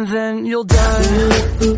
and then you'll die.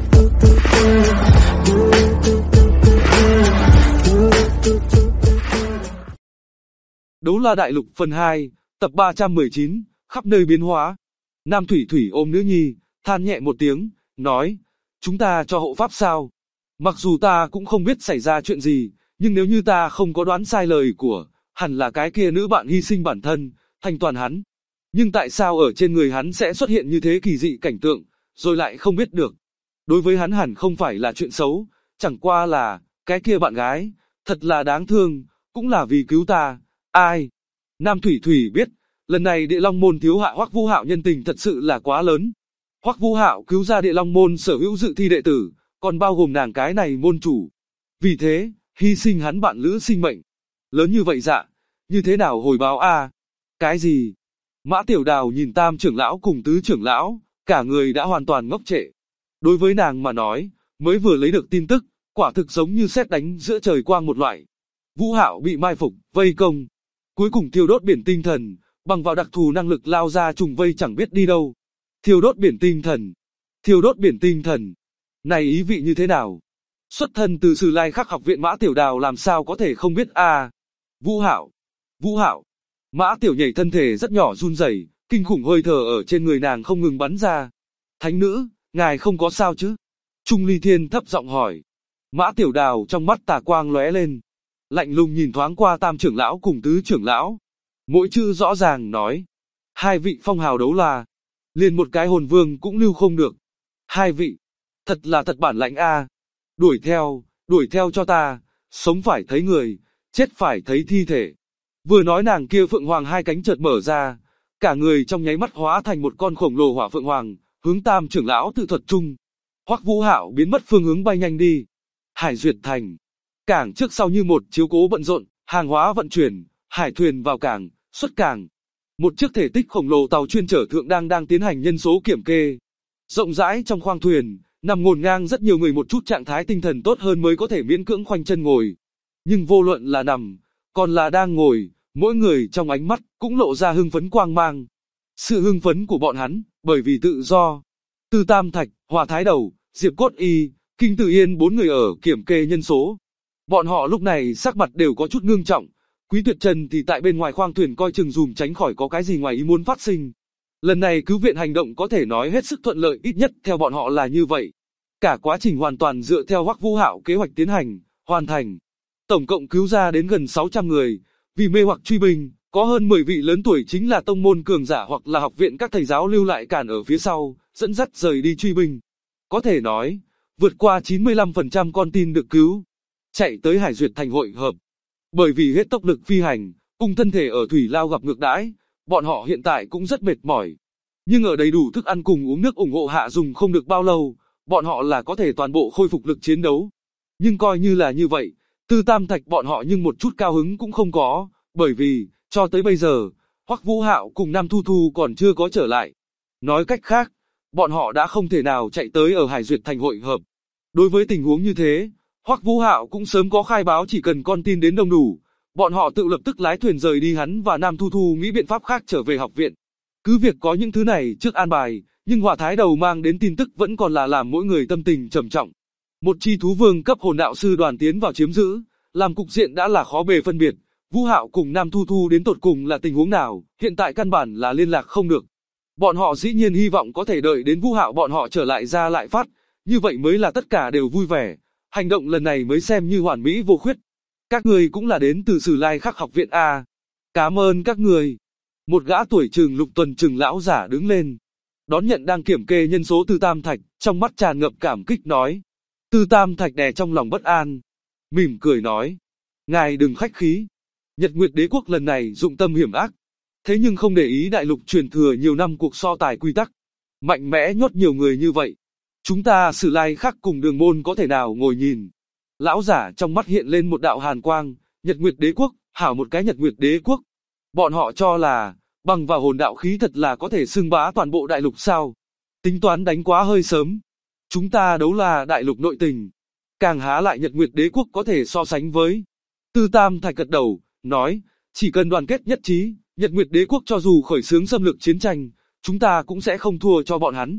Đấu La Đại Lục phần 2, tập 319, khắp nơi biến hóa. Nam Thủy Thủy ôm nữ nhi, than nhẹ một tiếng, nói, chúng ta cho hộ pháp sao? Mặc dù ta cũng không biết xảy ra chuyện gì, nhưng nếu như ta không có đoán sai lời của, hẳn là cái kia nữ bạn hy sinh bản thân, thành toàn hắn. Nhưng tại sao ở trên người hắn sẽ xuất hiện như thế kỳ dị cảnh tượng, rồi lại không biết được? Đối với hắn hẳn không phải là chuyện xấu, chẳng qua là, cái kia bạn gái, thật là đáng thương, cũng là vì cứu ta. Ai? Nam Thủy Thủy biết, lần này Địa Long Môn thiếu hạ Hoắc Vũ Hạo nhân tình thật sự là quá lớn. Hoắc Vũ Hạo cứu ra Địa Long Môn sở hữu dự thi đệ tử, còn bao gồm nàng cái này môn chủ. Vì thế, hy sinh hắn bạn lữ sinh mệnh. Lớn như vậy dạ, như thế nào hồi báo a? Cái gì? Mã Tiểu Đào nhìn Tam trưởng lão cùng Tứ trưởng lão, cả người đã hoàn toàn ngốc trệ. Đối với nàng mà nói, mới vừa lấy được tin tức, quả thực giống như sét đánh giữa trời quang một loại. Vũ Hạo bị mai phục, vây công. Cuối cùng thiêu đốt biển tinh thần, bằng vào đặc thù năng lực lao ra trùng vây chẳng biết đi đâu. Thiêu đốt biển tinh thần. Thiêu đốt biển tinh thần. Này ý vị như thế nào? Xuất thân từ Sử Lai Khắc học viện Mã Tiểu Đào làm sao có thể không biết a? Vũ Hạo. Vũ Hạo. Mã Tiểu Nhảy thân thể rất nhỏ run rẩy, kinh khủng hơi thở ở trên người nàng không ngừng bắn ra. Thánh nữ, ngài không có sao chứ? Trung Ly Thiên thấp giọng hỏi. Mã Tiểu Đào trong mắt tà quang lóe lên, lạnh lùng nhìn thoáng qua Tam trưởng lão cùng Tứ trưởng lão. Mỗi chữ rõ ràng nói, hai vị phong hào đấu la, liền một cái hồn vương cũng lưu không được. Hai vị, thật là thật bản lãnh a. Đuổi theo cho ta, sống phải thấy người, chết phải thấy thi thể. Vừa nói nàng kia phượng hoàng hai cánh chợt mở ra, cả người trong nháy mắt hóa thành một con khổng lồ hỏa phượng hoàng, hướng Tam trưởng lão tự thuật chung. Hoắc Vũ Hạo biến mất phương hướng bay nhanh đi. Hải Duyệt Thành, cảng trước sau như một chiếu cố bận rộn, hàng hóa vận chuyển, hải thuyền vào cảng, xuất cảng. Một chiếc thể tích khổng lồ tàu chuyên chở thượng đang tiến hành nhân số kiểm kê. Rộng rãi trong khoang thuyền, nằm ngổn ngang rất nhiều người một chút trạng thái tinh thần tốt hơn mới có thể miễn cưỡng khoanh chân ngồi. Nhưng vô luận là nằm, còn là đang ngồi, mỗi người trong ánh mắt cũng lộ ra hưng phấn quang mang. Sự hưng phấn của bọn hắn, bởi vì tự do. Tư Tam Thạch, Hỏa Thái Đầu, Diệp Cốt Y, Kinh Tử Yên bốn người ở kiểm kê nhân số. Bọn họ lúc này sắc mặt đều có chút ngưng trọng. Quý Tuyệt Trần thì tại bên ngoài khoang thuyền coi chừng dùm tránh khỏi có cái gì ngoài ý muốn phát sinh. Lần này cứu viện hành động có thể nói hết sức thuận lợi, ít nhất theo bọn họ là như vậy. Cả quá trình hoàn toàn dựa theo Hoắc Vũ Hạo kế hoạch tiến hành, hoàn thành. Tổng cộng cứu ra đến gần 600 người, vì mê hoặc truy binh, có hơn 10 vị lớn tuổi chính là tông môn cường giả hoặc là học viện các thầy giáo lưu lại cản ở phía sau, dẫn dắt rời đi truy binh. Có thể nói, vượt qua 95% con tin được cứu, chạy tới Hải Duyệt Thành hội hợp. Bởi vì hết tốc lực phi hành, cùng thân thể ở thủy lao gặp ngược đãi, bọn họ hiện tại cũng rất mệt mỏi. Nhưng ở đầy đủ thức ăn cùng uống nước ủng hộ hạ dùng không được bao lâu, bọn họ là có thể toàn bộ khôi phục lực chiến đấu. Nhưng coi như là như vậy, Tư Tam Thạch bọn họ nhưng một chút cao hứng cũng không có, bởi vì, cho tới bây giờ, Hoắc Vũ Hạo cùng Nam Thu Thu còn chưa có trở lại. Nói cách khác, bọn họ đã không thể nào chạy tới ở Hải Duyệt Thành hội hợp. Đối với tình huống như thế, Hoắc Vũ Hạo cũng sớm có khai báo chỉ cần con tin đến đông đủ, bọn họ tự lập tức lái thuyền rời đi, hắn và Nam Thu Thu nghĩ biện pháp khác trở về học viện. Cứ việc có những thứ này trước an bài, nhưng Hỏa Thái Đầu mang đến tin tức vẫn còn là làm mỗi người tâm tình trầm trọng. Một chi thú vương cấp hồn đạo sư đoàn tiến vào chiếm giữ, làm cục diện đã là khó bề phân biệt. Vũ Hạo cùng Nam Thu Thu đến tột cùng là tình huống nào, hiện tại căn bản là liên lạc không được. Bọn họ dĩ nhiên hy vọng có thể đợi đến Vũ Hạo bọn họ trở lại ra lại phát, như vậy mới là tất cả đều vui vẻ. Hành động lần này mới xem như hoàn mỹ vô khuyết. Các người cũng là đến từ Sử Lai Khắc học viện a. Cảm ơn các người. Một gã tuổi chừng Lục Tuần chừng lão giả đứng lên, đón nhận đang kiểm kê nhân số Tư Tam Thạch, trong mắt tràn ngập cảm kích nói. Tư Tam Thạch đè trong lòng bất an, mỉm cười nói, ngài đừng khách khí. Nhật Nguyệt Đế quốc lần này dụng tâm hiểm ác, thế nhưng không để ý đại lục truyền thừa nhiều năm cuộc so tài quy tắc, mạnh mẽ nhốt nhiều người như vậy. Chúng ta Sử Lai Khắc cùng Đường Môn có thể nào ngồi nhìn. Lão giả trong mắt hiện lên một đạo hàn quang, Nhật Nguyệt Đế quốc, hảo một cái Nhật Nguyệt Đế quốc. Bọn họ cho là, bằng vào hồn đạo khí thật là có thể xưng bá toàn bộ đại lục sao. Tính toán đánh quá hơi sớm. Chúng ta đấu là đại lục nội tình. Càng há lại Nhật Nguyệt Đế quốc có thể so sánh với. Tư Tam Thạch gật đầu, nói, chỉ cần đoàn kết nhất trí, Nhật Nguyệt Đế quốc cho dù khởi xướng xâm lược chiến tranh, chúng ta cũng sẽ không thua cho bọn hắn.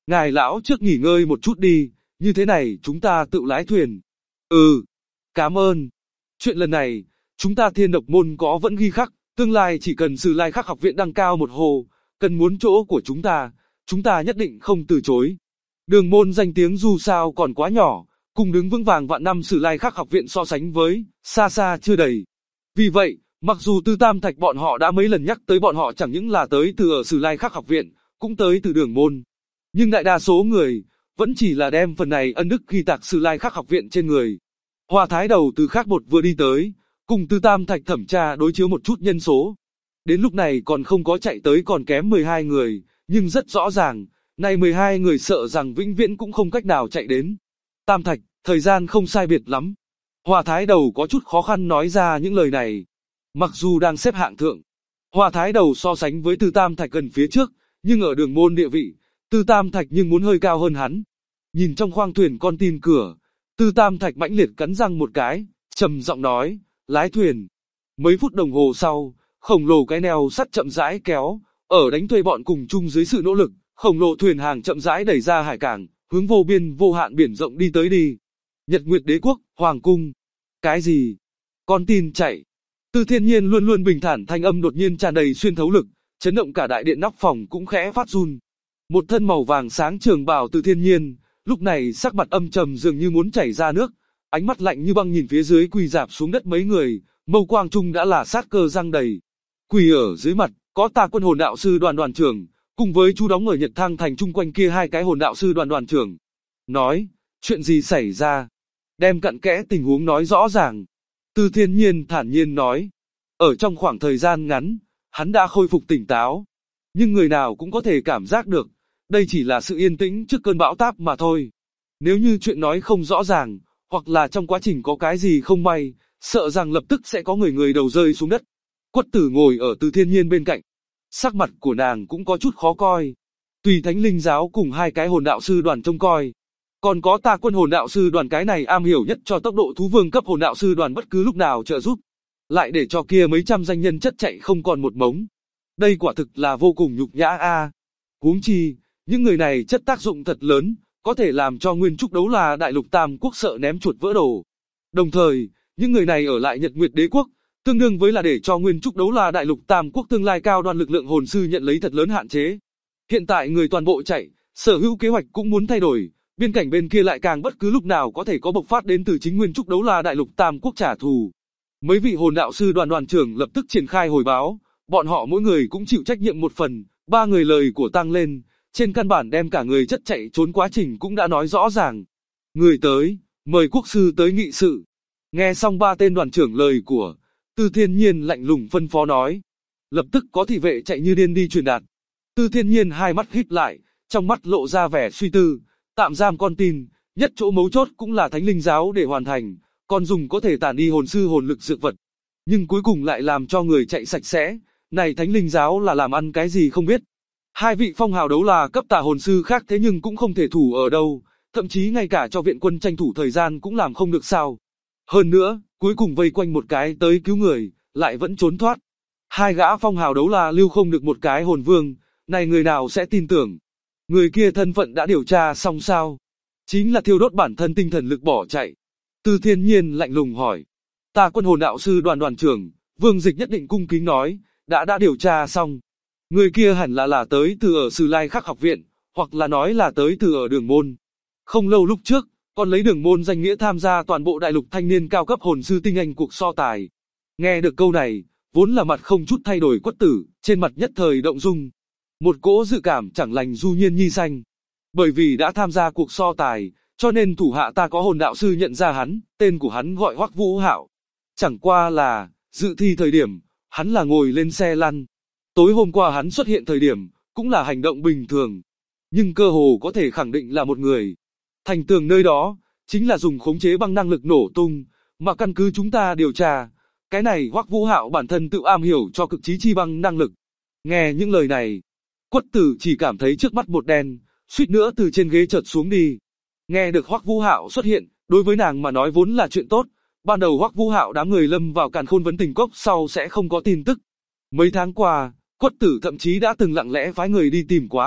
Ngài lão trước nghỉ ngơi một chút đi, như thế này chúng ta tự lái thuyền. Ừ, cảm ơn. Chuyện lần này, chúng ta Thiên Độc môn có vẫn ghi khắc, tương lai chỉ cần Sử Lai Khắc học viện đăng cao một hồ, cần muốn chỗ của chúng ta nhất định không từ chối. Đường môn danh tiếng dù sao còn quá nhỏ, cùng đứng vững vàng vạn năm Sử Lai Khắc học viện so sánh với, xa xa chưa đầy. Vì vậy, mặc dù Tư Tam Thạch bọn họ đã mấy lần nhắc tới bọn họ chẳng những là tới từ ở Sử Lai Khắc học viện, cũng tới từ đường môn. Nhưng đại đa số người, vẫn chỉ là đem phần này ân đức ghi tạc Sử Lai Khắc học viện trên người. Hoa Thái Đầu từ khác một vừa đi tới, cùng Tư Tam Thạch thẩm tra đối chiếu một chút nhân số. Đến lúc này còn không có chạy tới còn kém 12 người, nhưng rất rõ ràng, này 12 người sợ rằng vĩnh viễn cũng không cách nào chạy đến. Tam Thạch, thời gian không sai biệt lắm. Hoa Thái Đầu có chút khó khăn nói ra những lời này. Mặc dù đang xếp hạng thượng, Hoa Thái Đầu so sánh với Tư Tam Thạch gần phía trước, nhưng ở đường môn địa vị, Tư Tam Thạch nhưng muốn hơi cao hơn hắn. Nhìn trong khoang thuyền con tin cửa, Tư Tam Thạch mãnh liệt cắn răng một cái, trầm giọng nói, lái thuyền. Mấy phút đồng hồ sau, khổng lồ cái neo sắt chậm rãi kéo, ở đánh thuê bọn cùng chung dưới sự nỗ lực, khổng lồ thuyền hàng chậm rãi đẩy ra hải cảng, hướng vô biên vô hạn biển rộng đi tới đi. Nhật Nguyệt Đế quốc, Hoàng cung. Cái gì? Con tin chạy. Từ Thiên Nhiên luôn luôn bình thản thanh âm đột nhiên tràn đầy xuyên thấu lực, chấn động cả đại điện nóc phòng cũng khẽ phát run. Một thân màu vàng sáng trường bào Từ Thiên Nhiên, lúc này sắc mặt âm trầm dường như muốn chảy ra nước, ánh mắt lạnh như băng nhìn phía dưới quỳ rạp xuống đất mấy người, mâu quang trung đã là sát cơ răng đầy. Quỳ ở dưới mặt, có Tà Quân hồn đạo sư Đoàn trưởng, cùng với chú đóng ở Nhật Thang thành chung quanh kia hai cái hồn đạo sư Đoàn trưởng. Nói, chuyện gì xảy ra? Đem cặn kẽ tình huống nói rõ ràng. Từ Thiên Nhiên thản nhiên nói, ở trong khoảng thời gian ngắn, hắn đã khôi phục tỉnh táo. Nhưng người nào cũng có thể cảm giác được, đây chỉ là sự yên tĩnh trước cơn bão táp mà thôi. Nếu như chuyện nói không rõ ràng, hoặc là trong quá trình có cái gì không may, sợ rằng lập tức sẽ có người đầu rơi xuống đất. Quất Tử ngồi ở Từ Thiên Nhiên bên cạnh. Sắc mặt của nàng cũng có chút khó coi. Tùy Thánh Linh giáo cùng hai cái hồn đạo sư đoàn trông coi. Còn có Tà Quân hồn đạo sư đoàn, cái này am hiểu nhất cho tốc độ thú vương cấp hồn đạo sư đoàn bất cứ lúc nào trợ giúp. Lại để cho kia mấy trăm danh nhân chất chạy không còn một mống. Đây quả thực là vô cùng nhục nhã a. Huống chi, những người này chất tác dụng thật lớn, có thể làm cho nguyên trúc đấu là đại lục tam quốc sợ ném chuột vỡ đồ. Đồng thời, những người này ở lại Nhật Nguyệt Đế quốc, tương đương với là để cho nguyên trúc đấu là đại lục tam quốc tương lai cao đoan lực lượng hồn sư nhận lấy thật lớn hạn chế. Hiện tại người toàn bộ chạy, sở hữu kế hoạch cũng muốn thay đổi, biên cảnh bên kia lại càng bất cứ lúc nào có thể có bộc phát đến từ chính nguyên trúc đấu là đại lục tam quốc trả thù. Mấy vị hồn đạo sư đoàn trưởng lập tức triển khai hồi báo, bọn họ mỗi người cũng chịu trách nhiệm một phần, ba người lời của tăng lên, trên căn bản đem cả người chất chạy trốn quá trình cũng đã nói rõ ràng. Người tới, mời quốc sư tới nghị sự. Nghe xong ba tên đoàn trưởng lời của Từ Thiên Nhiên lạnh lùng phân phó nói. Lập tức có thị vệ chạy như điên đi truyền đạt. Từ Thiên Nhiên hai mắt híp lại, trong mắt lộ ra vẻ suy tư, tạm giam con tin, nhất chỗ mấu chốt cũng là Thánh Linh giáo để hoàn thành, còn dùng có thể tản đi hồn sư hồn lực dược vật. Nhưng cuối cùng lại làm cho người chạy sạch sẽ, này Thánh Linh giáo là làm ăn cái gì không biết. Hai vị phong hào đấu là cấp tà hồn sư khác thế nhưng cũng không thể thủ ở đâu, thậm chí ngay cả cho viện quân tranh thủ thời gian cũng làm không được sao. Hơn nữa, cuối cùng vây quanh một cái tới cứu người, lại vẫn trốn thoát. Hai gã phong hào đấu là lưu không được một cái hồn vương, này người nào sẽ tin tưởng. Người kia thân phận đã điều tra xong sao? Chính là thiêu đốt bản thân tinh thần lực bỏ chạy. Từ Thiên Nhiên lạnh lùng hỏi. Tà Quân hồn đạo sư đoàn trưởng, Vương Dịch nhất định cung kính nói, đã điều tra xong. Người kia hẳn là tới từ ở Sử Lai Khắc học viện, hoặc là nói là tới từ ở đường môn. Không lâu lúc trước, còn lấy đường môn danh nghĩa tham gia toàn bộ đại lục thanh niên cao cấp hồn sư tinh anh cuộc so tài. Nghe được câu này, vốn là mặt không chút thay đổi Quất Tử, trên mặt nhất thời động dung. Một cỗ dự cảm chẳng lành du nhiên nhi xanh. Bởi vì đã tham gia cuộc so tài, cho nên thủ hạ ta có hồn đạo sư nhận ra hắn, tên của hắn gọi Hoắc Vũ Hạo. Chẳng qua là, dự thi thời điểm, hắn là ngồi lên xe lăn. Tối hôm qua hắn xuất hiện thời điểm, cũng là hành động bình thường. Nhưng cơ hồ có thể khẳng định là một người. Thành tường nơi đó, chính là dùng khống chế băng năng lực nổ tung, mà căn cứ chúng ta điều tra. Cái này Hoắc Vũ Hạo bản thân tự am hiểu cho cực chí chi băng năng lực. Nghe những lời này, Quất Tử chỉ cảm thấy trước mắt một đen, suýt nữa từ trên ghế chợt xuống đi. Nghe được Hoắc Vũ Hạo xuất hiện, đối với nàng mà nói vốn là chuyện tốt. Ban đầu Hoắc Vũ Hạo đám người lâm vào càn khôn vấn tình cốc sau sẽ không có tin tức. Mấy tháng qua, Quất Tử thậm chí đã từng lặng lẽ phái người đi tìm quá,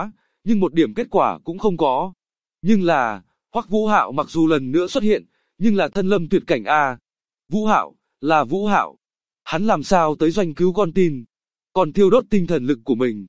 nhưng một điểm kết quả cũng không có. Nhưng là, Hoắc Vũ Hạo mặc dù lần nữa xuất hiện, nhưng là thân lâm tuyệt cảnh a. Vũ Hạo, là Vũ Hạo. Hắn làm sao tới doanh cứu con tin, còn thiêu đốt tinh thần lực của mình.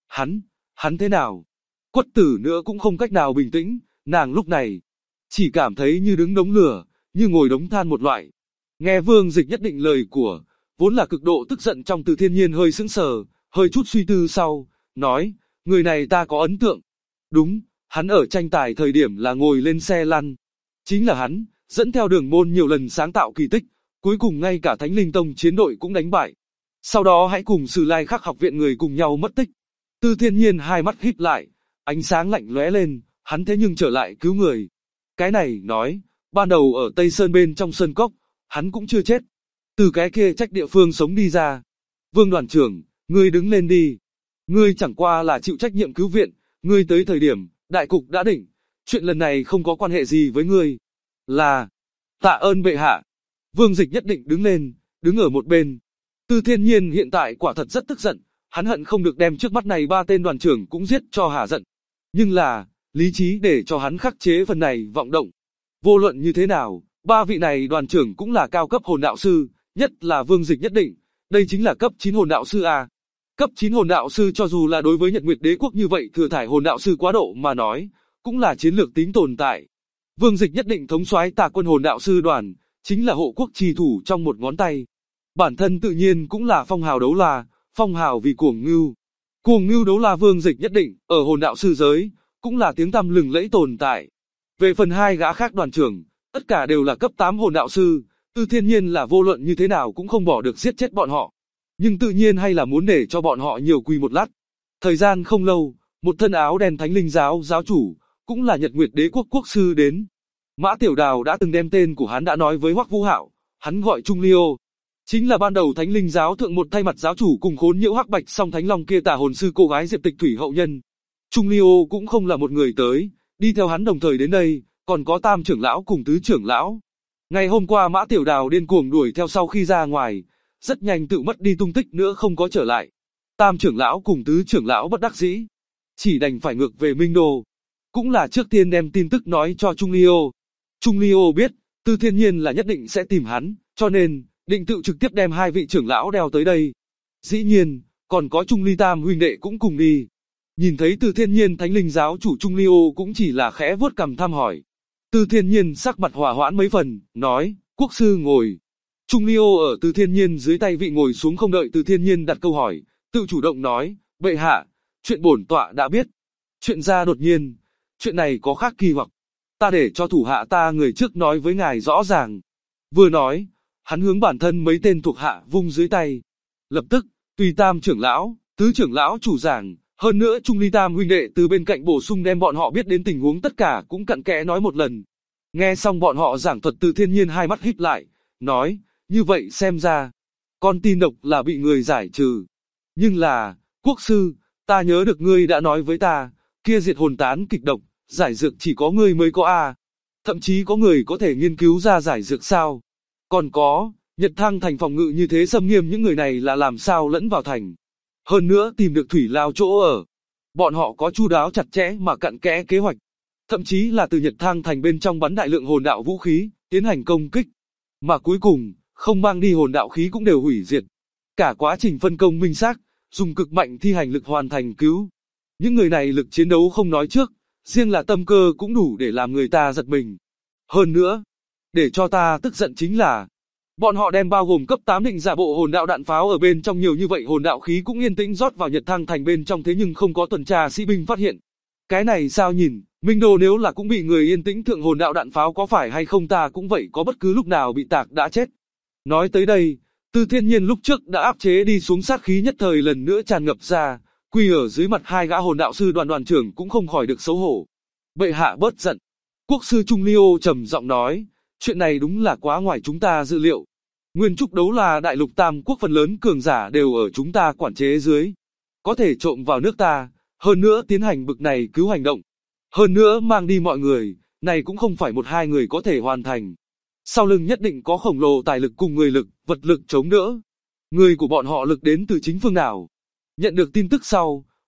Hắn thế nào? Quất Tử nữa cũng không cách nào bình tĩnh, nàng lúc này chỉ cảm thấy như đứng đống lửa, như ngồi đống than một loại. Nghe Vương Dịch Nhất Định lời của, vốn là cực độ tức giận trong Từ Thiên Nhiên hơi sững sờ, hơi chút suy tư sau, nói, người này ta có ấn tượng. Đúng, hắn ở tranh tài thời điểm là ngồi lên xe lăn. Chính là hắn, dẫn theo Đường Môn nhiều lần sáng tạo kỳ tích, cuối cùng ngay cả Thánh Linh Tông chiến đội cũng đánh bại. Sau đó hãy cùng Sử Lai Khắc học viện người cùng nhau mất tích. Từ Thiên Nhiên hai mắt híp lại, ánh sáng lạnh lóe lên, hắn thế nhưng trở lại cứu người. Cái này nói, ban đầu ở Tây Sơn bên trong Sơn Cốc, hắn cũng chưa chết. Từ cái kia trách địa phương sống đi ra. Vương đoàn trưởng, ngươi đứng lên đi. Ngươi chẳng qua là chịu trách nhiệm cứu viện, ngươi tới thời điểm, đại cục đã định. Chuyện lần này không có quan hệ gì với ngươi. Là, tạ ơn bệ hạ. Vương Dịch Nhất Định đứng lên, đứng ở một bên. Từ Thiên Nhiên hiện tại quả thật rất tức giận, hắn hận không được đem trước mắt này ba tên đoàn trưởng cũng giết cho hả giận. Nhưng là, lý trí để cho hắn khắc chế phần này vọng động. Vô luận như thế nào, ba vị này đoàn trưởng cũng là cao cấp hồn đạo sư, nhất là Vương Dịch Nhất Định, đây chính là cấp 9 hồn đạo sư a. Cấp 9 hồn đạo sư cho dù là đối với Nhật Nguyệt Đế quốc như vậy thừa thải hồn đạo sư quá độ mà nói, cũng là chiến lược tính tồn tại. Vương Dịch Nhất Định thống soái Tà Quân hồn đạo sư đoàn, chính là hộ quốc trì thủ trong một ngón tay. Bản thân tự nhiên cũng là phong hào đấu la, phong hào vì cuồng ngưu. Cuồng ngưu đấu la Vương Dịch Nhất Định, ở hồn đạo sư giới, cũng là tiếng tăm lừng lẫy tồn tại. Về phần hai gã khác đoàn trưởng, tất cả đều là cấp 8 hồn đạo sư, Từ Thiên Nhiên là vô luận như thế nào cũng không bỏ được giết chết bọn họ. Nhưng tự nhiên hay là muốn để cho bọn họ nhiều quỳ một lát. Thời gian không lâu, một thân áo đen Thánh Linh giáo giáo chủ, cũng là Nhật Nguyệt Đế quốc quốc sư đến. Mã Tiểu Đào đã từng đem tên của hắn đã nói với Hoắc Vũ Hạo, hắn gọi Trung Liêu. Chính là ban đầu Thánh Linh giáo thượng một thay mặt giáo chủ cùng khốn nhiễu hắc bạch song thánh long kia tà hồn sư cô gái Diệp Tịch Thủy hậu nhân. Trung Liêu cũng không là một người tới, đi theo hắn đồng thời đến đây, còn có Tam trưởng lão cùng Tứ trưởng lão. Ngày hôm qua Mã Tiểu Đào điên cuồng đuổi theo sau khi ra ngoài, rất nhanh tự mất đi tung tích nữa không có trở lại. Tam trưởng lão cùng Tứ trưởng lão bất đắc dĩ, chỉ đành phải ngược về Minh Đô. Cũng là trước tiên đem tin tức nói cho Trung Liêu. Trung Liêu biết, Từ Thiên Nhiên là nhất định sẽ tìm hắn, cho nên, định tự trực tiếp đem hai vị trưởng lão đeo tới đây. Dĩ nhiên, còn có Trung Ly Tam huynh đệ cũng cùng đi. Nhìn thấy Từ Thiên Nhiên Thánh Linh giáo chủ Trung Liêu cũng chỉ là khẽ vuốt cằm thăm hỏi. Từ Thiên Nhiên sắc mặt hòa hoãn mấy phần, nói, quốc sư ngồi. Trung Liêu ở Từ Thiên Nhiên dưới tay vị ngồi xuống không đợi Từ Thiên Nhiên đặt câu hỏi, tự chủ động nói, bệ hạ, chuyện bổn tọa đã biết. Chuyện ra đột nhiên, chuyện này có khác kỳ hoặc. Ta để cho thủ hạ ta người trước nói với ngài rõ ràng. Vừa nói, hắn hướng bản thân mấy tên thuộc hạ vung dưới tay. Lập tức, tùy Tam trưởng lão, Tứ trưởng lão chủ giảng, hơn nữa Trung Ly Tam huynh đệ từ bên cạnh bổ sung đem bọn họ biết đến tình huống tất cả cũng cặn kẽ nói một lần. Nghe xong bọn họ giảng thuật Từ Thiên Nhiên hai mắt híp lại, nói, như vậy xem ra, con tin độc là bị người giải trừ. Nhưng là, quốc sư, ta nhớ được ngươi đã nói với ta, kia diệt hồn tán kịch độc, giải dược chỉ có ngươi mới có a. Thậm chí có người có thể nghiên cứu ra giải dược sao. Còn có, Nhật Thăng thành phòng ngự như thế xâm nghiêm những người này là làm sao lẫn vào thành. Hơn nữa tìm được thủy lao chỗ ở. Bọn họ có chu đáo chặt chẽ mà cặn kẽ kế hoạch. Thậm chí là từ Nhật Thăng thành bên trong bắn đại lượng hồn đạo vũ khí, tiến hành công kích. Mà cuối cùng, không mang đi hồn đạo khí cũng đều hủy diệt. Cả quá trình phân công minh xác, dùng cực mạnh thi hành lực hoàn thành cứu. Những người này lực chiến đấu không nói trước, riêng là tâm cơ cũng đủ để làm người ta giật mình. Hơn nữa, để cho ta tức giận chính là, bọn họ đem bao gồm cấp 8 định giả bộ hồn đạo đạn pháo ở bên trong nhiều như vậy hồn đạo khí cũng yên tĩnh rót vào Nhật Thăng thành bên trong thế nhưng không có tuần tra sĩ binh phát hiện. Cái này sao nhìn, Minh Đô nếu là cũng bị người yên tĩnh thượng hồn đạo đạn pháo có phải hay không ta cũng vậy có bất cứ lúc nào bị tạc đã chết. Nói tới đây, Từ Thiên Nhiên lúc trước đã áp chế đi xuống sát khí nhất thời lần nữa tràn ngập ra, quỳ ở dưới mặt hai gã hồn đạo sư đoàn trưởng cũng không khỏi được xấu hổ. Bệ hạ bớt giận. Quốc sư Trung Liêu trầm giọng nói, chuyện này đúng là quá ngoài chúng ta dự liệu. Nguyên trúc đấu là đại lục tam quốc phần lớn cường giả đều ở chúng ta quản chế dưới. Có thể trộm vào nước ta, hơn nữa tiến hành bực này cứu hành động. Hơn nữa mang đi mọi người, này cũng không phải một hai người có thể hoàn thành. Sau lưng nhất định có khổng lồ tài lực cùng người lực, vật lực chống đỡ. Người của bọn họ lực đến từ chính phương nào? Nhận được tin tức sau,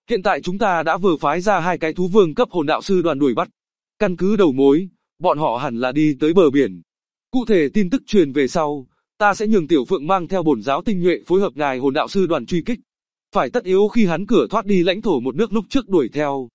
hiện tại chúng ta đã vừa phái ra 2 cái thú vương cấp hồn đạo sư đoàn đuổi bắt. Căn cứ đầu mối, bọn họ hẳn là đi tới bờ biển. Cụ thể tin tức truyền về sau, ta sẽ nhường Tiểu Phượng mang theo bổn giáo tinh nhuệ phối hợp ngài hồn đạo sư đoàn truy kích. Phải tất yếu khi hắn cửa thoát đi lãnh thổ một nước lúc trước đuổi theo.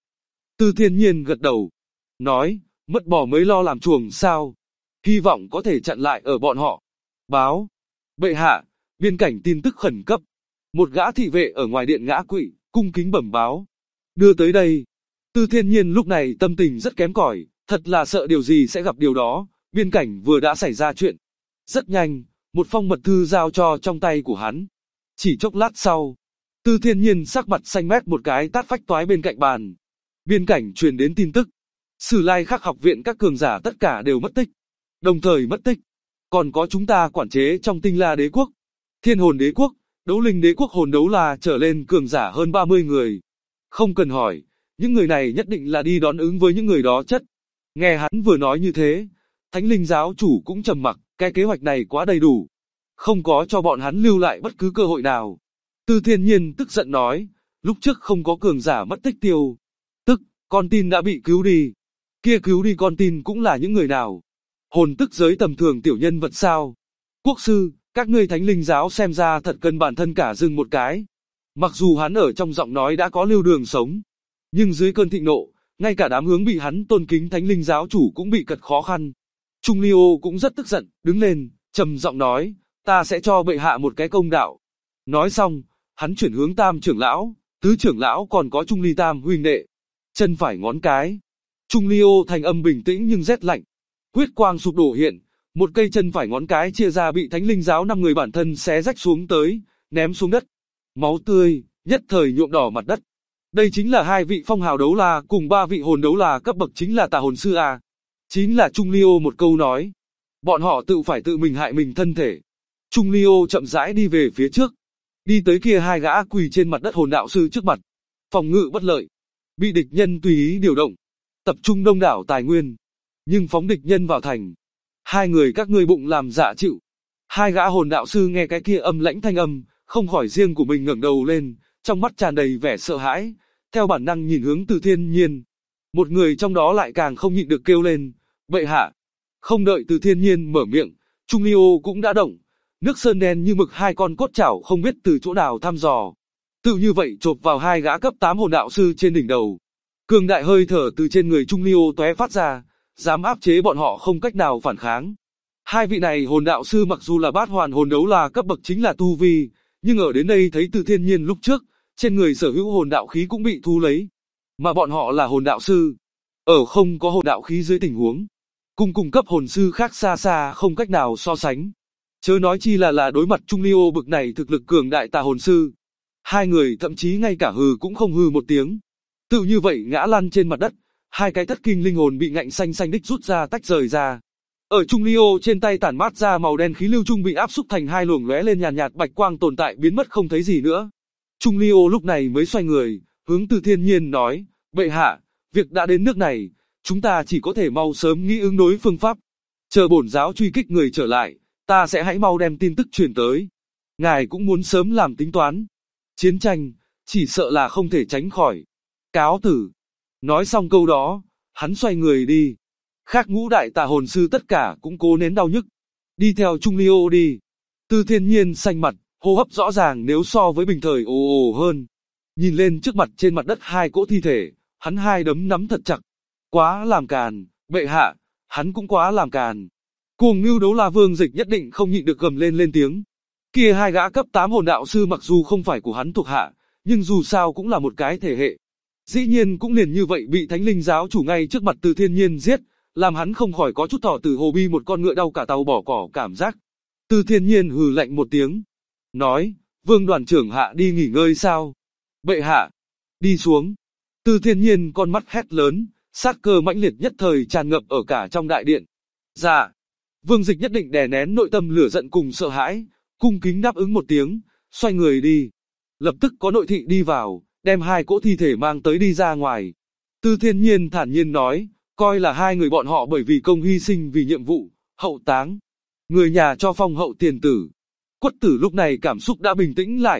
Từ Thiên Nhiên gật đầu, nói, mất bò mới lo làm chuồng sao? Hy vọng có thể chặn lại ở bọn họ. Báo, bệ hạ, biên cảnh tin tức khẩn cấp. Một gã thị vệ ở ngoài điện ngã quỵ, cung kính bẩm báo. Đưa tới đây. Từ Thiên Nhiên lúc này tâm tình rất kém cỏi, thật là sợ điều gì sẽ gặp điều đó. Biên cảnh vừa đã xảy ra chuyện. Rất nhanh, một phong mật thư giao cho trong tay của hắn. Chỉ chốc lát sau, Từ Thiên Nhiên sắc mặt xanh mét một cái tát phách toái bên cạnh bàn. Biên cảnh truyền đến tin tức. Sử Lai Khắc học viện các cường giả tất cả đều mất tích. Đồng thời mất tích. Còn có chúng ta quản chế trong Tinh La Đế Quốc, Thiên Hồn Đế Quốc, Đấu Linh Đế Quốc hồn đấu la trở lên cường giả hơn 30 người. Không cần hỏi, những người này nhất định là đi đón ứng với những người đó chất. Nghe hắn vừa nói như thế, Thánh Linh giáo chủ cũng trầm mặc, cái kế hoạch này quá đầy đủ. Không có cho bọn hắn lưu lại bất cứ cơ hội nào. Từ Thiên Nhiên tức giận nói, lúc trước không có cường giả mất tích tiêu. Tức, con tin đã bị cứu đi. Kia cứu đi con tin cũng là những người nào? Hồn tức giới tầm thường tiểu nhân vật sao? Quốc sư, các ngươi Thánh Linh giáo xem ra thật cần bản thân cả dừng một cái. Mặc dù hắn ở trong giọng nói đã có lưu đường sống, nhưng dưới cơn thịnh nộ, ngay cả đám hướng bị hắn tôn kính Thánh Linh giáo chủ cũng bị cật khó khăn. Trung Ly Ô cũng rất tức giận, đứng lên, trầm giọng nói, ta sẽ cho bệ hạ một cái công đạo. Nói xong, hắn chuyển hướng Tam trưởng lão, Tứ trưởng lão còn có Trung Ly Tam huynh đệ. Chân phải ngón cái. Trung Ly Ô thành âm bình tĩnh nhưng rét lạnh. Huyết quang sụp đổ hiện, một cây chân phải ngón cái chia ra bị Thánh Linh giáo 5 người bản thân xé rách xuống tới, ném xuống đất. Máu tươi, nhất thời nhuộm đỏ mặt đất. Đây chính là 2 vị phong hào đấu la cùng 3 vị hồn đấu la cấp bậc chính là tà hồn sư A. Chính là Trung Ly Ô một câu nói. Bọn họ phải tự mình hại mình thân thể. Trung Ly Ô chậm rãi đi về phía trước. Đi tới kia 2 gã quỳ trên mặt đất hồn đạo sư trước mặt. Phòng ngự bất lợi. Bị địch nhân tùy ý điều động. Tập trung đông đảo tài nguyên. Nhưng phóng địch nhân vào thành. 2 người các ngươi bụng làm dạ chịu. 2 gã hồn đạo sư nghe cái kia âm lãnh thanh âm, không khỏi riêng của mình ngẩng đầu lên, trong mắt tràn đầy vẻ sợ hãi, theo bản năng nhìn hướng Từ Thiên Nhiên. Một người trong đó lại càng không nhịn được kêu lên, bệ hạ. Không đợi Từ Thiên Nhiên mở miệng, Trung Ly Ô cũng đã động. Nước sơn đen như mực 2 con cốt chảo không biết từ chỗ nào thăm dò. Tự như vậy chộp vào 2 gã cấp 8 hồn đạo sư trên đỉnh đầu. Cường đại hơi thở từ trên người Trung Ly Ô tóe phát ra, dám áp chế bọn họ không cách nào phản kháng. 2 vị này hồn đạo sư mặc dù là bát hoàn hồn đấu la cấp bậc chính là tu vi, nhưng ở đến đây thấy Từ Thiên Nhiên lúc trước, trên người sở hữu hồn đạo khí cũng bị thu lấy. Mà bọn họ là hồn đạo sư. Ở không có hồn đạo khí dưới tình huống, cùng cấp hồn sư khác xa xa không cách nào so sánh. Chớ nói chi là đối mặt Trung Ly Ô bực này thực lực cường đại tà hồn sư. 2 người thậm chí ngay cả hừ cũng không hừ một tiếng. Tự như vậy ngã lăn trên mặt đất, 2 cái thất kinh linh hồn bị ngạnh xanh xanh đích rút ra tách rời ra. Ở Trung Ly Ô trên tay tản mát ra màu đen khí lưu trung bị áp xúc thành 2 luồng lóe lên nhàn nhạt bạch quang tồn tại biến mất không thấy gì nữa. Trung Ly Ô lúc này mới xoay người, hướng Từ Thiên Nhiên nói, bệ hạ, việc đã đến nước này, chúng ta chỉ có thể mau sớm nghĩ ứng đối phương pháp. Chờ bổn giáo truy kích người trở lại, ta sẽ hãy mau đem tin tức truyền tới. Ngài cũng muốn sớm làm tính toán. Chiến tranh, chỉ sợ là không thể tránh khỏi. Cáo tử. Nói xong câu đó, hắn xoay người đi. Khác ngũ đại tà hồn sư tất cả cũng cố nén đau nhức. Đi theo Trung Ly Ô đi. Từ Thiên Nhiên xanh mặt, hô hấp rõ ràng nếu so với bình thời ồ hơn. Nhìn lên trước mặt trên mặt đất 2 cỗ thi thể, hắn 2 đấm nắm thật chặt. Quá làm càn, bệ hạ, hắn cũng quá làm càn. Cuồng Ngưu Đấu La Vương Dịch nhất định không nhịn được gầm lên tiếng. Kia 2 gã cấp 8 hồn đạo sư mặc dù không phải của hắn thuộc hạ, nhưng dù sao cũng là một cái thể hệ. Dĩ nhiên cũng liền như vậy bị Thánh Linh giáo chủ ngay trước mặt Từ Thiên Nhiên giết, làm hắn không khỏi có chút thỏ tử hồ bi một con ngựa đau cả tàu bỏ cỏ cảm giác. Từ Thiên Nhiên hừ lạnh một tiếng, nói, Vương đoàn trưởng hạ đi nghỉ ngơi sao? Bệ hạ, đi xuống. Từ Thiên Nhiên con mắt hét lớn, sát cơ mãnh liệt nhất thời tràn ngập ở cả trong đại điện. Dạ. Vương Dịch nhất định đè nén nội tâm lửa giận cùng sợ hãi, cung kính đáp ứng một tiếng, xoay người đi. Lập tức có nội thị đi vào, đem 2 cỗ thi thể mang tới đi ra ngoài. Từ Thiên Nhiên thản nhiên nói, coi là 2 người bọn họ bởi vì công hy sinh vì nhiệm vụ, hậu táng. Người nhà cho phong hậu tiền tử. Quất tử lúc này cảm xúc đã bình tĩnh lại,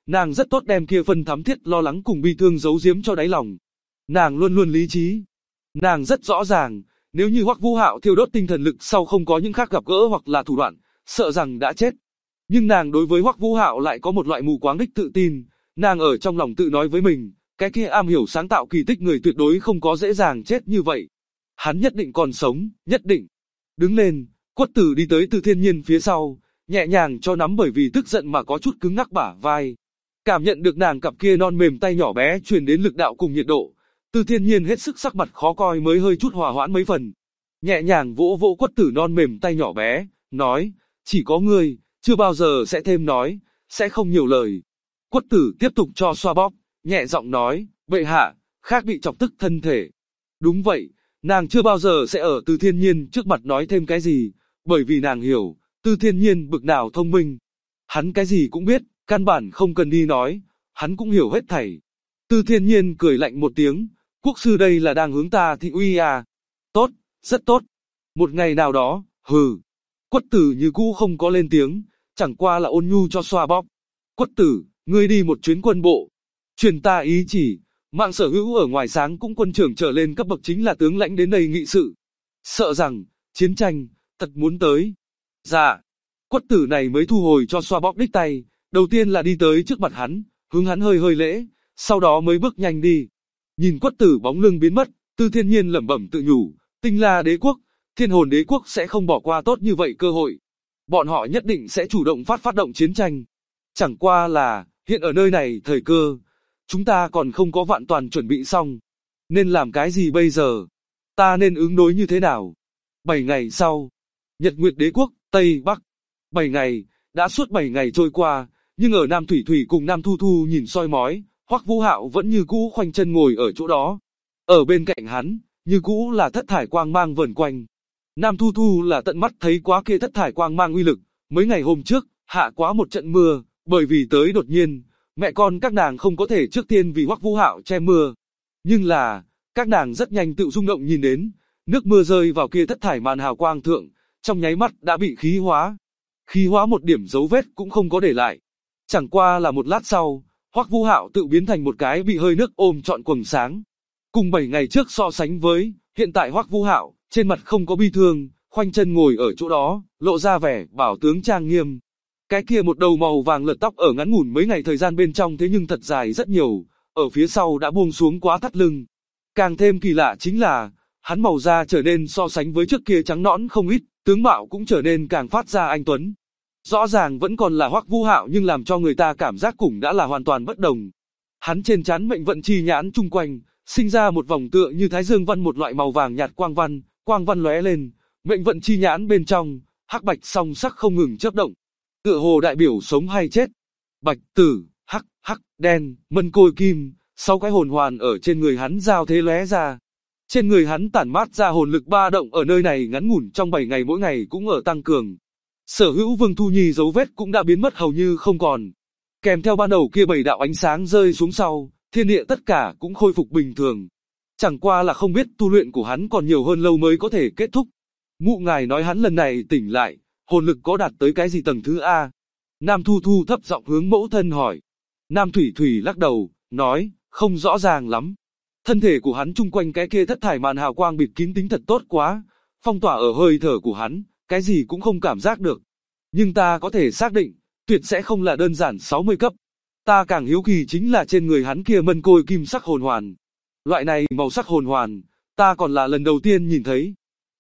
Nàng rất tốt đem kia phần thắm thiết lo lắng cùng bi thương giấu giếm cho đáy lòng. Nàng luôn luôn lý trí. Nàng rất rõ ràng, nếu như Hoắc Vũ Hạo thiêu đốt tinh thần lực sau không có những khác gặp gỡ hoặc là thủ đoạn, sợ rằng đã chết. Nhưng nàng đối với Hoắc Vũ Hạo lại có một loại mù quáng đích tự tin, nàng ở trong lòng tự nói với mình, cái kia am hiểu sáng tạo kỳ tích người tuyệt đối không có dễ dàng chết như vậy. Hắn nhất định còn sống, nhất định. Đứng lên, Quất Tử đi tới Từ Thiên Nhiên phía sau, nhẹ nhàng cho nắm bởi vì tức giận mà có chút cứng ngắc bả vai. Cảm nhận được nàng cặp kia non mềm tay nhỏ bé truyền đến lực đạo cùng nhiệt độ, Từ Thiên Nhiên hết sức sắc mặt khó coi mới hơi chút hòa hoãn mấy phần. Nhẹ nhàng vỗ vỗ Quất Tử non mềm tay nhỏ bé, nói, chỉ có ngươi, chưa bao giờ sẽ thêm nói, sẽ không nhiều lời. Quất Tử tiếp tục cho xoa bóp, nhẹ giọng nói, bệ hạ, khác bị chọc tức thân thể. Đúng vậy, nàng chưa bao giờ sẽ ở Từ Thiên Nhiên trước mặt nói thêm cái gì, bởi vì nàng hiểu, Từ Thiên Nhiên bực nào thông minh. Hắn cái gì cũng biết, căn bản không cần đi nói, hắn cũng hiểu hết thảy. Từ Thiên Nhiên cười lạnh một tiếng, quốc sư đây là đang hướng ta thị uy à. Tốt, rất tốt. Một ngày nào đó, hừ. Quất Tử như cũ không có lên tiếng, chẳng qua là ôn nhu cho xoa bóp. Quất Tử, ngươi đi một chuyến quân bộ. Truyền ta ý chỉ, mạng sở hữu ở ngoài sáng cũng quân trưởng trở lên cấp bậc chính là tướng lãnh đến đây nghị sự. Sợ rằng, chiến tranh, thật muốn tới. Dạ. Quất Tử này mới thu hồi cho xoa bóp đích tay, đầu tiên là đi tới trước mặt hắn, hướng hắn hơi hơi lễ, sau đó mới bước nhanh đi. Nhìn Quất Tử bóng lưng biến mất, Từ Thiên Nhiên lẩm bẩm tự nhủ, Tinh La đế quốc, Thiên Hồn đế quốc sẽ không bỏ qua tốt như vậy cơ hội. Bọn họ nhất định sẽ chủ động phát động chiến tranh. Chẳng qua là, hiện ở nơi này thời cơ, chúng ta còn không có vạn toàn chuẩn bị xong. Nên làm cái gì bây giờ? Ta nên ứng đối như thế nào? 7 ngày sau, Nhật Nguyệt đế quốc, Tây Bắc. 7 ngày, đã suốt 7 ngày trôi qua, nhưng ở Nam Thủy Thủy cùng Nam Thu Thu nhìn soi mói, Hoắc Vũ Hạo vẫn như cũ khoanh chân ngồi ở chỗ đó. Ở bên cạnh hắn, như cũ là thất thải quang mang vờn quanh. Nam Thu Thu là tận mắt thấy quá kia thất thải quang mang uy lực, mấy ngày hôm trước, hạ quá một trận mưa, bởi vì tới đột nhiên, mẹ con các nàng không có thể trước tiên vì Hoắc Vũ Hạo che mưa. Nhưng là, các nàng rất nhanh tự rung động nhìn đến, nước mưa rơi vào kia thất thải màn hào quang thượng, trong nháy mắt đã bị khí hóa. Khí hóa một điểm dấu vết cũng không có để lại. Chẳng qua là một lát sau, Hoắc Vũ Hạo tự biến thành một cái bị hơi nước ôm trọn quầng sáng. Cùng 7 ngày trước so sánh với, hiện tại Hoắc Vũ Hạo, trên mặt không có bi thương, khoanh chân ngồi ở chỗ đó, lộ ra vẻ bảo tướng trang nghiêm. Cái kia một đầu màu vàng lật tóc ở ngắn ngủn mấy ngày thời gian bên trong thế nhưng thật dài rất nhiều, ở phía sau đã buông xuống quá thắt lưng. Càng thêm kỳ lạ chính là, hắn màu da trở nên so sánh với trước kia trắng nõn không ít, tướng mạo cũng trở nên càng phát ra anh tuấn. Rõ ràng vẫn còn là Hoắc Vũ Hạo nhưng làm cho người ta cảm giác cũng đã là hoàn toàn bất đồng. Hắn trên trán mệnh vận chi nhãn chung quanh, sinh ra một vòng tựa như thái dương văn một loại màu vàng nhạt quang văn lóe lên, mệnh vận chi nhãn bên trong, hắc bạch song sắc không ngừng chớp động. Tựa hồ đại biểu sống hay chết. Bạch, tử, hắc, đen, mân côi kim, 6 cái hồn hoàn ở trên người hắn giao thế lóe ra. Trên người hắn tản mát ra hồn lực ba động ở nơi này ngắn ngủn trong 7 ngày mỗi ngày cũng ở tăng cường. Sở hữu Vương Thu Nhi dấu vết cũng đã biến mất hầu như không còn. Kèm theo ban đầu kia 7 đạo ánh sáng rơi xuống sau, thiên địa tất cả cũng khôi phục bình thường. Chẳng qua là không biết tu luyện của hắn còn nhiều hơn lâu mới có thể kết thúc. Mụ ngài nói hắn lần này tỉnh lại, hồn lực có đạt tới cái gì tầng thứ A? Nam Thu Thu thấp giọng hướng mẫu thân hỏi. Nam Thủy Thủy lắc đầu, nói, không rõ ràng lắm. Thân thể của hắn chung quanh cái kia thất thải màn hào quang bịt kín tính thật tốt quá, phong tỏa ở hơi thở của hắn, cái gì cũng không cảm giác được. Nhưng ta có thể xác định, tuyệt sẽ không là đơn giản 60 cấp. Ta càng hiếu kỳ chính là trên người hắn kia mân côi kim sắc hồn hoàn. Loại này màu sắc hồn hoàn, ta còn là lần đầu tiên nhìn thấy.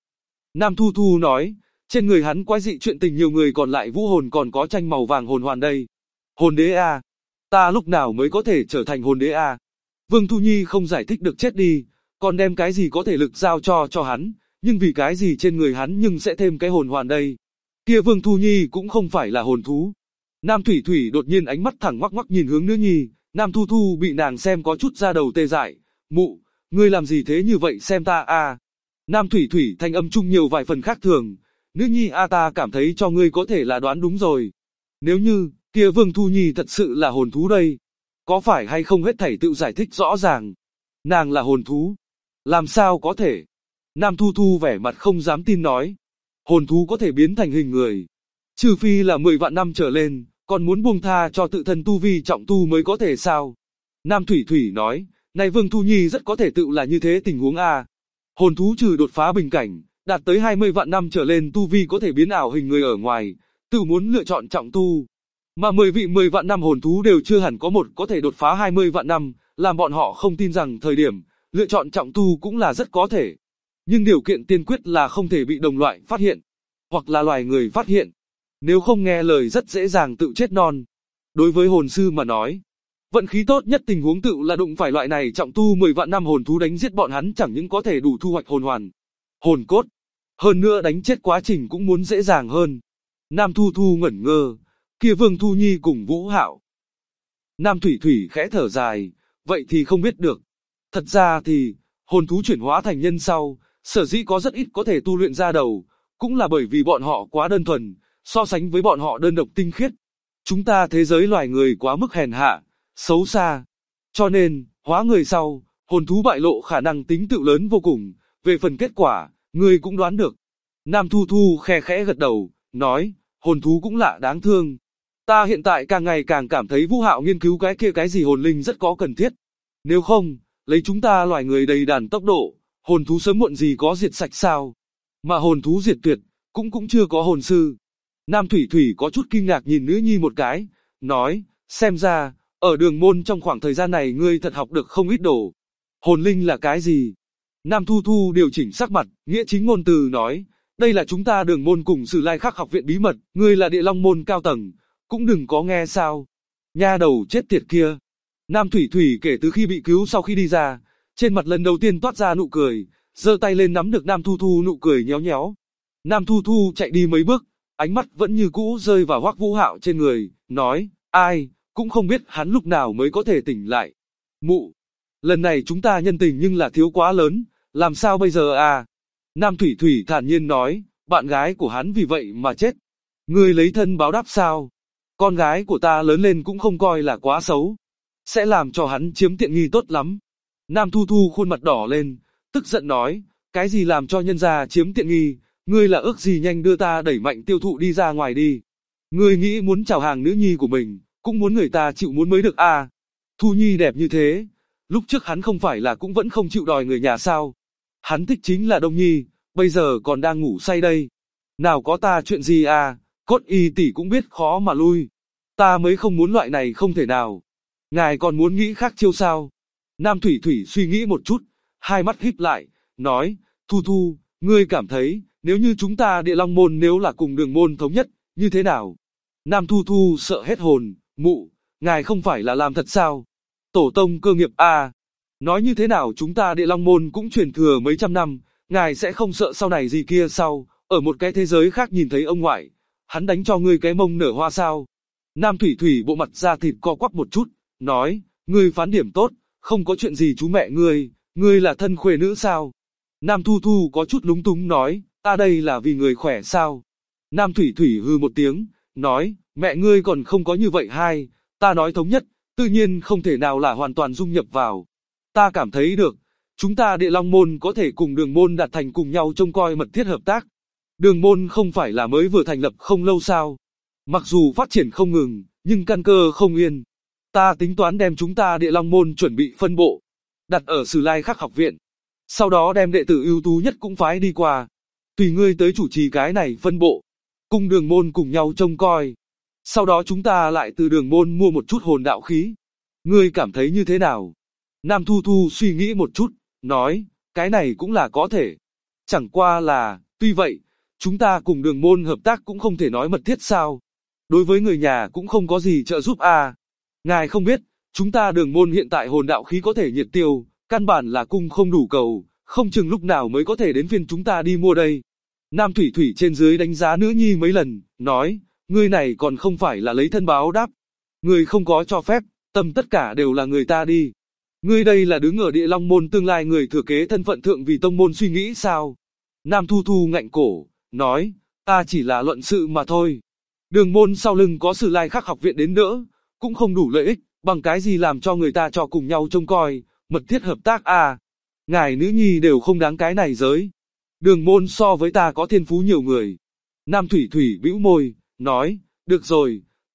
Nam Thu Thu nói, trên người hắn quái dị chuyện tình nhiều người còn lại vũ hồn còn có tranh màu vàng hồn hoàn đây. Hồn đế A. Ta lúc nào mới có thể trở thành hồn đế A. Vương Thu Nhi không giải thích được chết đi, còn đem cái gì có thể lực giao cho hắn, nhưng vì cái gì trên người hắn nhưng sẽ thêm cái hồn hoàn đây. Kia Vương Thu Nhi cũng không phải là hồn thú. Nam Thủy Thủy đột nhiên ánh mắt thẳng ngoắc ngoắc nhìn hướng nữ nhi, Nam Thu Thu bị nàng xem có chút ra đầu tê dại. Mụ, ngươi làm gì thế như vậy xem ta a? Nam Thủy Thủy thanh âm chung nhiều vài phần khác thường. Nữ nhi a ta cảm thấy cho ngươi có thể là đoán đúng rồi. Nếu như, kia Vương Thu Nhi thật sự là hồn thú đây. Có phải hay không hết thảy tự giải thích rõ ràng. Nàng là hồn thú. Làm sao có thể? Nam Thu Thu vẻ mặt không dám tin nói. Hồn thú có thể biến thành hình người. Trừ phi là 10 vạn năm trở lên, còn muốn buông tha cho tự thân tu vi trọng tu mới có thể sao? Nam Thủy Thủy nói, này Vương Thu Nhi rất có thể tự là như thế tình huống a. Hồn thú trừ đột phá bình cảnh, đạt tới 20 vạn năm trở lên tu vi có thể biến ảo hình người ở ngoài, tự muốn lựa chọn trọng tu. Mà 10 vị 10 vạn năm hồn thú đều chưa hẳn có một có thể đột phá 20 vạn năm, làm bọn họ không tin rằng thời điểm lựa chọn trọng tu cũng là rất có thể. Nhưng điều kiện tiên quyết là không thể bị đồng loại phát hiện, hoặc là loài người phát hiện. Nếu không nghe lời rất dễ dàng tự chết non. Đối với hồn sư mà nói, vận khí tốt nhất tình huống tự là đụng phải loại này trọng tu 10 vạn năm hồn thú đánh giết bọn hắn chẳng những có thể đủ thu hoạch hồn hoàn, hồn cốt. Hơn nữa đánh chết quá trình cũng muốn dễ dàng hơn. Nam Thu Thu ngẩn ngơ, kia Vương Thu Nhi cùng Vũ Hạo. Nam Thủy Thủy khẽ thở dài, vậy thì không biết được. Thật ra thì, hồn thú chuyển hóa thành nhân sau, sở dĩ có rất ít có thể tu luyện ra đầu, cũng là bởi vì bọn họ quá đơn thuần, so sánh với bọn họ đơn độc tinh khiết. Chúng ta thế giới loài người quá mức hèn hạ, xấu xa. Cho nên, hóa người sau, hồn thú bại lộ khả năng tính tự lớn vô cùng, về phần kết quả, người cũng đoán được. Nam Thu Thu khe khẽ gật đầu, nói, hồn thú cũng lạ đáng thương. Ta hiện tại càng ngày càng cảm thấy Vũ Hạo nghiên cứu cái kia cái gì hồn linh rất có cần thiết. Nếu không, lấy chúng ta loài người đầy đàn tốc độ, hồn thú sớm muộn gì có diệt sạch sao? Mà hồn thú diệt tuyệt, cũng chưa có hồn sư. Nam Thủy Thủy có chút kinh ngạc nhìn nữ nhi một cái, nói, xem ra, ở đường môn trong khoảng thời gian này ngươi thật học được không ít đồ. Hồn linh là cái gì? Nam Thu Thu điều chỉnh sắc mặt, nghĩa chính ngôn từ nói, đây là chúng ta đường môn cùng Sử Lai Khắc học viện bí mật, ngươi là Địa Long môn cao tầng, cũng đừng có nghe sao. Nha đầu chết tiệt kia. Nam Thủy Thủy kể từ khi bị cứu sau khi đi ra, trên mặt lần đầu tiên toát ra nụ cười, giơ tay lên nắm được Nam Thu Thu nụ cười nhéo nhéo. Nam Thu Thu chạy đi mấy bước, ánh mắt vẫn như cũ rơi vào Hoắc Vũ Hạo trên người, nói, ai, cũng không biết hắn lúc nào mới có thể tỉnh lại. Mụ, lần này chúng ta nhân tình nhưng là thiếu quá lớn, làm sao bây giờ à? Nam Thủy Thủy thản nhiên nói, bạn gái của hắn vì vậy mà chết. Ngươi lấy thân báo đáp sao? Con gái của ta lớn lên cũng không coi là quá xấu. Sẽ làm cho hắn chiếm tiện nghi tốt lắm. Nam Thu Thu khuôn mặt đỏ lên, tức giận nói, cái gì làm cho nhân gia chiếm tiện nghi, ngươi là ước gì nhanh đưa ta đẩy mạnh tiêu thụ đi ra ngoài đi. Ngươi nghĩ muốn chào hàng nữ nhi của mình, cũng muốn người ta chịu muốn mới được à. Thu Nhi đẹp như thế, lúc trước hắn không phải là cũng vẫn không chịu đòi người nhà sao. Hắn thích chính là Đông Nhi, bây giờ còn đang ngủ say đây. Nào có ta chuyện gì à, Cốt Y tỷ cũng biết khó mà lui. Ta mới không muốn loại này không thể nào. Ngài còn muốn nghĩ khác chiêu sao? Nam Thủy Thủy suy nghĩ một chút, hai mắt híp lại, nói, Thu Thu, ngươi cảm thấy, nếu như chúng ta Địa Long môn nếu là cùng Đường môn thống nhất, như thế nào? Nam Thu Thu sợ hết hồn, mụ, ngài không phải là làm thật sao? Tổ tông cơ nghiệp à? Nói như thế nào chúng ta Địa Long môn cũng truyền thừa mấy trăm năm, ngài sẽ không sợ sau này gì kia sao? Ở một cái thế giới khác nhìn thấy ông ngoại, hắn đánh cho ngươi cái mông nở hoa sao? Nam Thủy Thủy bộ mặt da thịt co quắp một chút, nói, ngươi phán điểm tốt, không có chuyện gì chú mẹ ngươi là thân khuê nữ sao? Nam Thu Thu có chút lúng túng nói, ta đây là vì người khỏe sao? Nam Thủy Thủy hừ một tiếng, nói, mẹ ngươi còn không có như vậy hay, ta nói thống nhất, tự nhiên không thể nào là hoàn toàn dung nhập vào. Ta cảm thấy được, chúng ta Địa Long môn có thể cùng Đường môn đạt thành cùng nhau trông coi mật thiết hợp tác. Đường môn không phải là mới vừa thành lập không lâu sao? Mặc dù phát triển không ngừng, nhưng căn cơ không yên. Ta tính toán đem chúng ta Địa Long môn chuẩn bị phân bộ, đặt ở Sử Lai Khắc học viện. Sau đó đem đệ tử ưu tú nhất cũng phái đi qua. Tùy ngươi tới chủ trì cái này phân bộ, cùng Đường môn cùng nhau trông coi. Sau đó chúng ta lại từ Đường môn mua một chút hồn đạo khí. Ngươi cảm thấy như thế nào? Nam Thu Thu suy nghĩ một chút, nói, cái này cũng là có thể. Chẳng qua là, tuy vậy, chúng ta cùng Đường môn hợp tác cũng không thể nói mật thiết sao. Đối với người nhà cũng không có gì trợ giúp à. Ngài không biết, chúng ta Đường môn hiện tại hồn đạo khí có thể nhiệt tiêu, căn bản là cung không đủ cầu, không chừng lúc nào mới có thể đến phiên chúng ta đi mua đây. Nam Thủy Thủy trên dưới đánh giá nữ nhi mấy lần, nói, ngươi này còn không phải là lấy thân báo đáp. Ngươi không có cho phép, tâm tất cả đều là người ta đi. Ngươi đây là đứng ở Địa Long môn tương lai người thừa kế thân phận thượng vì tông môn suy nghĩ sao? Nam Thu Thu ngạnh cổ, nói, ta chỉ là luận sự mà thôi. Đường môn sau lưng có Sử Lai Khắc học viện đến đỡ, cũng không đủ lợi ích, bằng cái gì làm cho người ta cho cùng nhau trông coi, mật thiết hợp tác à. Ngài nữ nhi đều không đáng cái này giới. Đường môn so với ta có thiên phú nhiều người. Nam Thủy Thủy bĩu môi, nói, được rồi,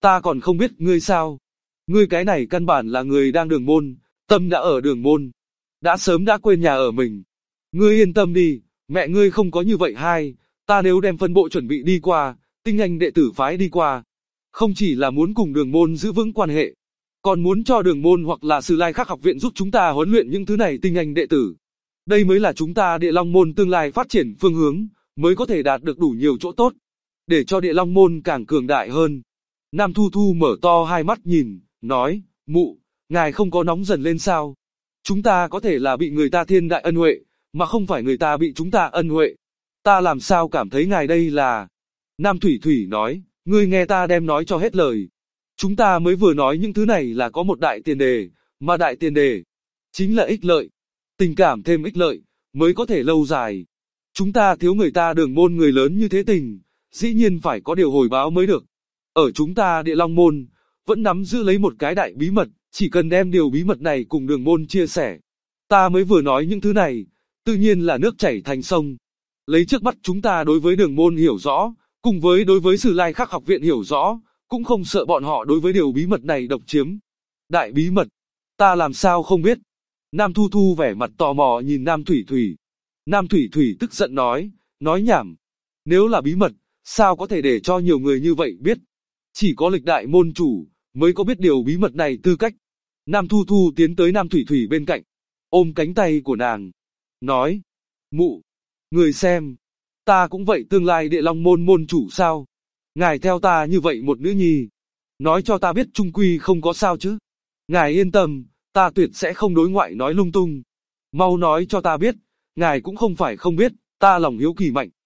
Ta còn không biết ngươi sao? Ngươi cái này căn bản là người đang đường môn, tâm đã ở đường môn. Đã sớm đã quên nhà ở mình. Ngươi yên tâm đi, mẹ ngươi không có như vậy hay, ta nếu đem phân bộ chuẩn bị đi qua, tinh anh đệ tử phái đi qua. Không chỉ là muốn cùng đường môn giữ vững quan hệ, còn muốn cho đường môn hoặc là Sử Lai Khắc học viện giúp chúng ta huấn luyện những thứ này tinh anh đệ tử. Đây mới là chúng ta Địa Long môn tương lai phát triển phương hướng, mới có thể đạt được đủ nhiều chỗ tốt, để cho Địa Long môn càng cường đại hơn. Nam Thu Thu mở to hai mắt nhìn, nói, mụ, ngài không có nóng dần lên sao? Chúng ta có thể là bị người ta thiên đại ân huệ, mà không phải người ta bị chúng ta ân huệ. Ta làm sao cảm thấy ngài đây là... Nam Thủy Thủy nói, ngươi nghe ta đem nói cho hết lời. Chúng ta mới vừa nói những thứ này là có một đại tiền đề, mà đại tiền đề chính là ích lợi. Tình cảm thêm ích lợi, mới có thể lâu dài. Chúng ta thiếu người ta đường môn người lớn như thế tình, dĩ nhiên phải có điều hồi báo mới được. Ở chúng ta Địa Long môn, vẫn nắm giữ lấy một cái đại bí mật, chỉ cần đem điều bí mật này cùng đường môn chia sẻ. Ta mới vừa nói những thứ này, tự nhiên là nước chảy thành sông. Lấy trước mắt chúng ta đối với đường môn hiểu rõ, cùng với đối với Sử Lai Khắc học viện hiểu rõ, cũng không sợ bọn họ đối với điều bí mật này độc chiếm. Đại bí mật, ta làm sao không biết? Nam Thu Thu vẻ mặt tò mò nhìn Nam Thủy Thủy. Nam Thủy Thủy tức giận nói nhảm. Nếu là bí mật, sao có thể để cho nhiều người như vậy biết? Chỉ có lịch đại môn chủ, mới có biết điều bí mật này tư cách. Nam Thu Thu tiến tới Nam Thủy Thủy bên cạnh, ôm cánh tay của nàng, nói, mụ, người xem, ta cũng vậy tương lai Địa Long môn môn chủ sao? Ngài theo ta như vậy một nữ nhi, nói cho ta biết trung quy không có sao chứ? Ngài yên tâm, ta tuyệt sẽ không đối ngoại nói lung tung. Mau nói cho ta biết, ngài cũng không phải không biết, ta lòng hiếu kỳ mạnh,